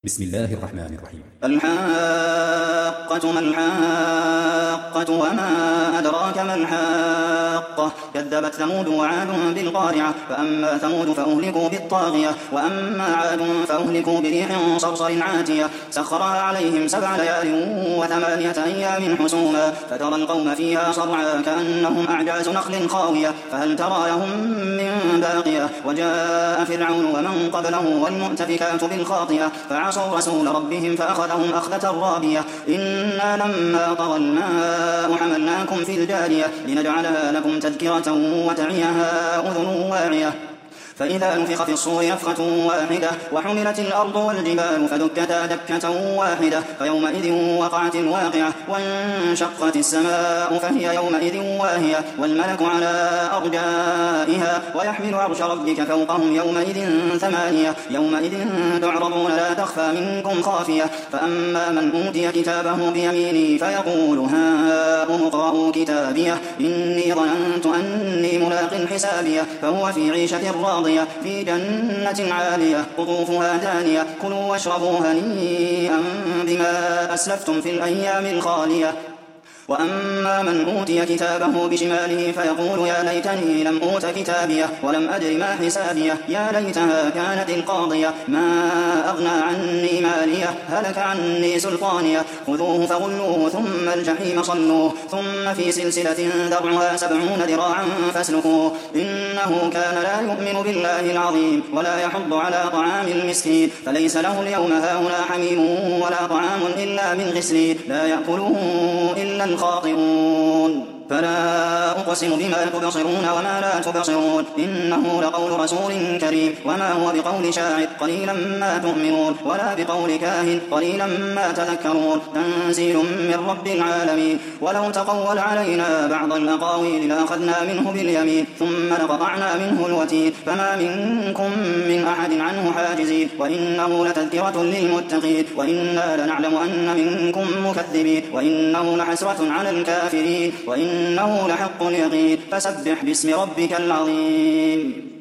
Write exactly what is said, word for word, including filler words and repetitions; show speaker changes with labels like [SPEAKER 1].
[SPEAKER 1] بسم الله الرحمن الرحيم.
[SPEAKER 2] الحاقة ما الحاقة وما أدراك ما الحاقة كذبت ثمود وعاد بالقارعة فأما ثمود فأهلكوا بالطاغية وأما عاد فأهلكوا بريح صرصر عاتية سخرها عليهم سبع ليال وثمانية أيام حسوما فترى القوم فيها صرعا كأنهم أعجاز نخل خاوية فهل ترى لهم من باقية وجاء فرعون ومن قبله والمؤتفكات بالخاطئة فعصوا رسول ربهم فأخذهم أخذة رابية إنا لما طغى الماء حملناكم في الجارية لنجعلها لكم تذكرة وتعيها أذن واعية فإذا نفخ في الصور نفخة واحدة وحملت الأرض والجبال فدكتا دكة واحدة فيومئذ وقعت الواقعة وانشقت السماء فهي يومئذ واهية والملك على أرجائها ويحمل عرش ربك فوقهم يومئذ ثمانية يومئذ تعرضون لا تخفى منكم خافية فأما من أوتي كتابه بيمينه فيقول هاؤم اقرءوا كتابيه إني ظننت أني ملاق حسابيه فهو في عيشة راضية في جنة عالية قطوفها دانية كلوا واشربوا هنيئا بما أسلفتم في الأيام الخالية وأما من أوتي كتابه بشماله فيقول يا ليتني لم أوت كتابيه ولم أدر ما حسابيه يا ليتها كانت القاضية ما أغنى عني ماليه هلك عني سلطانيه خذوه فغلوه ثم الجحيم صلوه ثم في سلسلة ذرعها سبعون ذراعا فاسلكوه إنه كان لا يؤمن بالله العظيم ولا يحض على طعام المسكين فليس له اليوم هاهنا حميم ولا طعام إلا من غسلين لا يأكله إلا الخاطئون فلا أقسم بما تبصرون وما لا تبصرون إنه لقول رسول كريم وما هو بقول شاعر قليلا ما تؤمنون ولا بقول كاهن قليلا ما تذكرون تنزيل من رب العالمين ولو تقول علينا بعض الأقاويل لأخذنا منه باليمين ثم لقطعنا منه الوتين فما منكم من أحد عنه حاجزين وإنه لتذكرة للمتقين وإنا لنعلم أن منكم مكذبين وإنه لحسرة على الكافرين وإن إنه لحق اليقين فسبح باسم ربك العظيم.